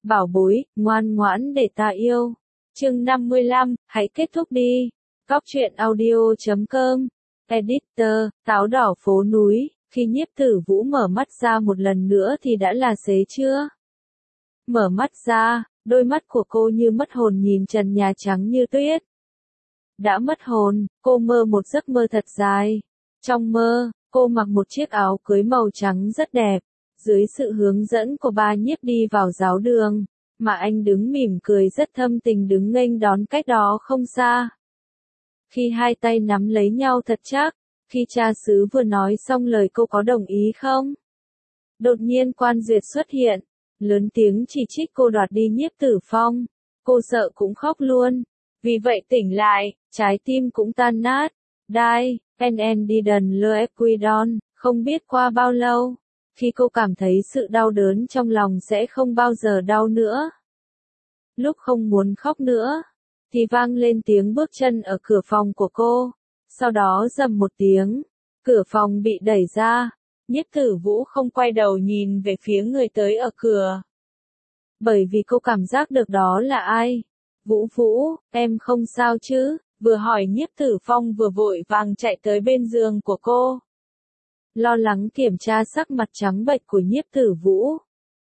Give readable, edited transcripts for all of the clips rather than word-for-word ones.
Bảo bối, ngoan ngoãn để ta yêu. Chương 55, hãy kết thúc đi. Góc truyện audio.com. Editor, táo đỏ phố núi. Khi Nhiếp Tử Vũ mở mắt ra một lần nữa thì đã là xế trưa. Mở mắt ra, đôi mắt của cô như mất hồn nhìn trần nhà trắng như tuyết. Đã mất hồn, cô mơ một giấc mơ thật dài. Trong mơ, cô mặc một chiếc áo cưới màu trắng rất đẹp. Dưới sự hướng dẫn của ba Nhiếp đi vào giáo đường, mà anh đứng mỉm cười rất thâm tình đứng nghênh đón cách đó không xa. Khi hai tay nắm lấy nhau thật chắc, khi cha xứ vừa nói xong lời cô có đồng ý không? Đột nhiên Quan Duyệt xuất hiện, lớn tiếng chỉ trích cô đoạt đi Nhiếp Tử Phong. Cô sợ cũng khóc luôn. Vì vậy tỉnh lại, trái tim cũng tan nát. Die, and didn't let Quidon, không biết qua bao lâu, khi cô cảm thấy sự đau đớn trong lòng sẽ không bao giờ đau nữa. Lúc không muốn khóc nữa, thì vang lên tiếng bước chân ở cửa phòng của cô. Sau đó rầm một tiếng, cửa phòng bị đẩy ra. Nhiếp Tử Vũ không quay đầu nhìn về phía người tới ở cửa. Bởi vì cô cảm giác được đó là ai. Vũ Vũ, em không sao chứ? Vừa hỏi Nhiếp Tử Phong vừa vội vàng chạy tới bên giường của cô. Lo lắng kiểm tra sắc mặt trắng bệch của Nhiếp Tử Vũ.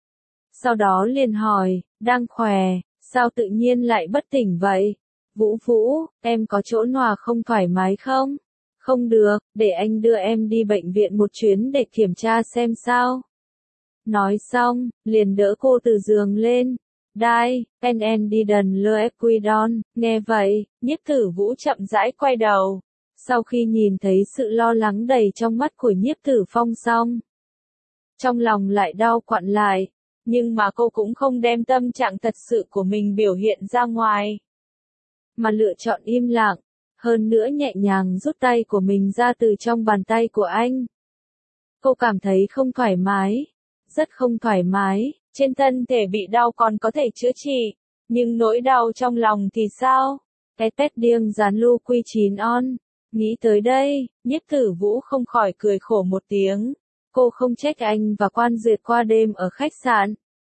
Sau đó liền hỏi, đang khỏe, sao tự nhiên lại bất tỉnh vậy? Vũ Vũ, em có chỗ nào không thoải mái không? Không được, để anh đưa em đi bệnh viện một chuyến để kiểm tra xem sao. Nói xong, liền đỡ cô từ giường lên. Die, and didn't let Quidon. Nghe vậy, Nhiếp Tử Vũ chậm rãi quay đầu. Sau khi nhìn thấy sự lo lắng đầy trong mắt của Nhiếp Tử Phong xong, trong lòng lại đau quặn lại, nhưng mà cô cũng không đem tâm trạng thật sự của mình biểu hiện ra ngoài, mà lựa chọn im lặng, hơn nữa nhẹ nhàng rút tay của mình ra từ trong bàn tay của anh. Cô cảm thấy không thoải mái, rất không thoải mái, trên thân thể bị đau còn có thể chữa trị, nhưng nỗi đau trong lòng thì sao? Tét điêng dán lưu quy 9 on. Nghĩ tới đây, Nhiếp Tử Vũ không khỏi cười khổ một tiếng. Cô không trách anh và Quan Duyệt qua đêm ở khách sạn.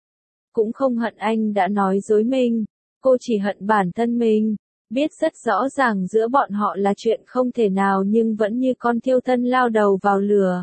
Cũng không hận anh đã nói dối mình. Cô chỉ hận bản thân mình. Biết rất rõ ràng giữa bọn họ là chuyện không thể nào nhưng vẫn như con thiêu thân lao đầu vào lửa.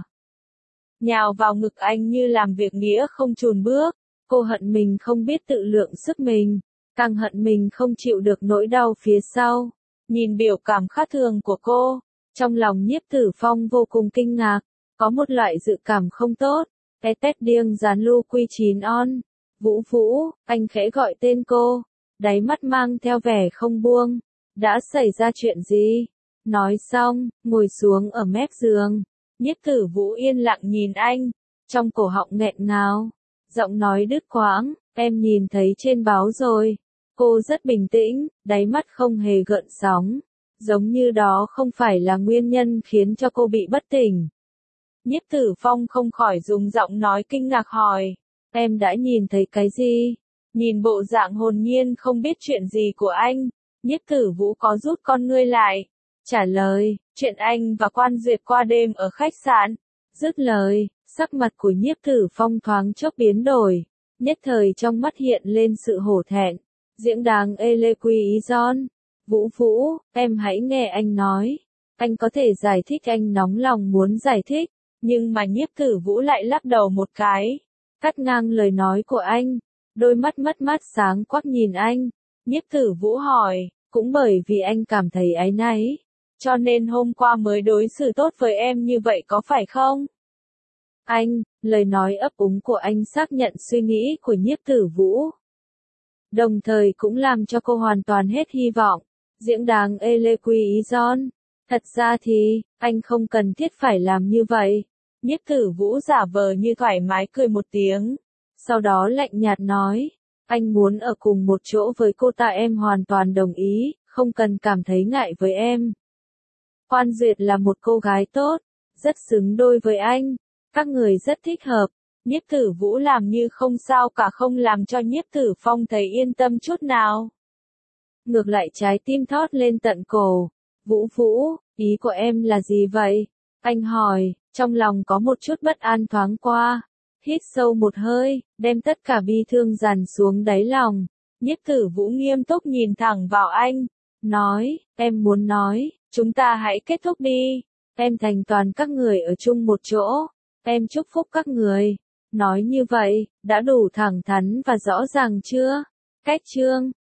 Nhào vào ngực anh như làm việc nghĩa không chùn bước. Cô hận mình không biết tự lượng sức mình. Càng hận mình không chịu được nỗi đau phía sau. Nhìn biểu cảm khác thường của cô, trong lòng Nhiếp Tử Phong vô cùng kinh ngạc, có một loại dự cảm không tốt. Tét điêng dán lưu quy 9 on. Vũ Vũ, anh khẽ gọi tên cô, đáy mắt mang theo vẻ không buông. Đã xảy ra chuyện gì? Nói xong, ngồi xuống ở mép giường. Nhiếp Tử Vũ yên lặng nhìn anh, trong cổ họng nghẹn ngào, giọng nói đứt quãng, em nhìn thấy trên báo rồi. Cô rất bình tĩnh, đáy mắt không hề gợn sóng, giống như đó không phải là nguyên nhân khiến cho cô bị bất tỉnh. Nhiếp Tử Phong không khỏi dùng giọng nói kinh ngạc hỏi, em đã nhìn thấy cái gì? Nhìn bộ dạng hồn nhiên không biết chuyện gì của anh, Nhiếp Tử Vũ có rút con ngươi lại, trả lời, chuyện anh và Quan Duyệt qua đêm ở khách sạn. Dứt lời, sắc mặt của Nhiếp Tử Phong thoáng chốc biến đổi, nhất thời trong mắt hiện lên sự hổ thẹn. Diễn đáng Ele Quy Ý Gion. Vũ Vũ, em hãy nghe anh nói. Anh có thể giải thích, anh nóng lòng muốn giải thích, nhưng mà Nhiếp Tử Vũ lại lắc đầu một cái, cắt ngang lời nói của anh. Đôi mắt mất mát sáng quắc nhìn anh. Nhiếp Tử Vũ hỏi, cũng bởi vì anh cảm thấy áy náy, cho nên hôm qua mới đối xử tốt với em như vậy có phải không? Anh, lời nói ấp úng của anh xác nhận suy nghĩ của Nhiếp Tử Vũ. Đồng thời cũng làm cho cô hoàn toàn hết hy vọng. Diễn đáng Ele Quy Ý Gion. Thật ra thì, anh không cần thiết phải làm như vậy. Nhiếp Tử Vũ giả vờ như thoải mái cười một tiếng. Sau đó lạnh nhạt nói, anh muốn ở cùng một chỗ với cô ta em hoàn toàn đồng ý, không cần cảm thấy ngại với em. Quan Duyệt là một cô gái tốt, rất xứng đôi với anh. Các người rất thích hợp. Nhiếp Tử Vũ làm như không sao cả, không làm cho Nhiếp Tử Phong thấy yên tâm chút nào. Ngược lại trái tim thót lên tận cổ. Vũ Vũ, ý của em là gì vậy? Anh hỏi, trong lòng có một chút bất an thoáng qua. hít sâu một hơi, đem tất cả bi thương dàn xuống đáy lòng. Nhiếp Tử Vũ nghiêm túc nhìn thẳng vào anh, nói, em muốn nói, chúng ta hãy kết thúc đi. Em thành toàn các người ở chung một chỗ. Em chúc phúc các người. Nói như vậy, đã đủ thẳng thắn và rõ ràng chưa? Cách chương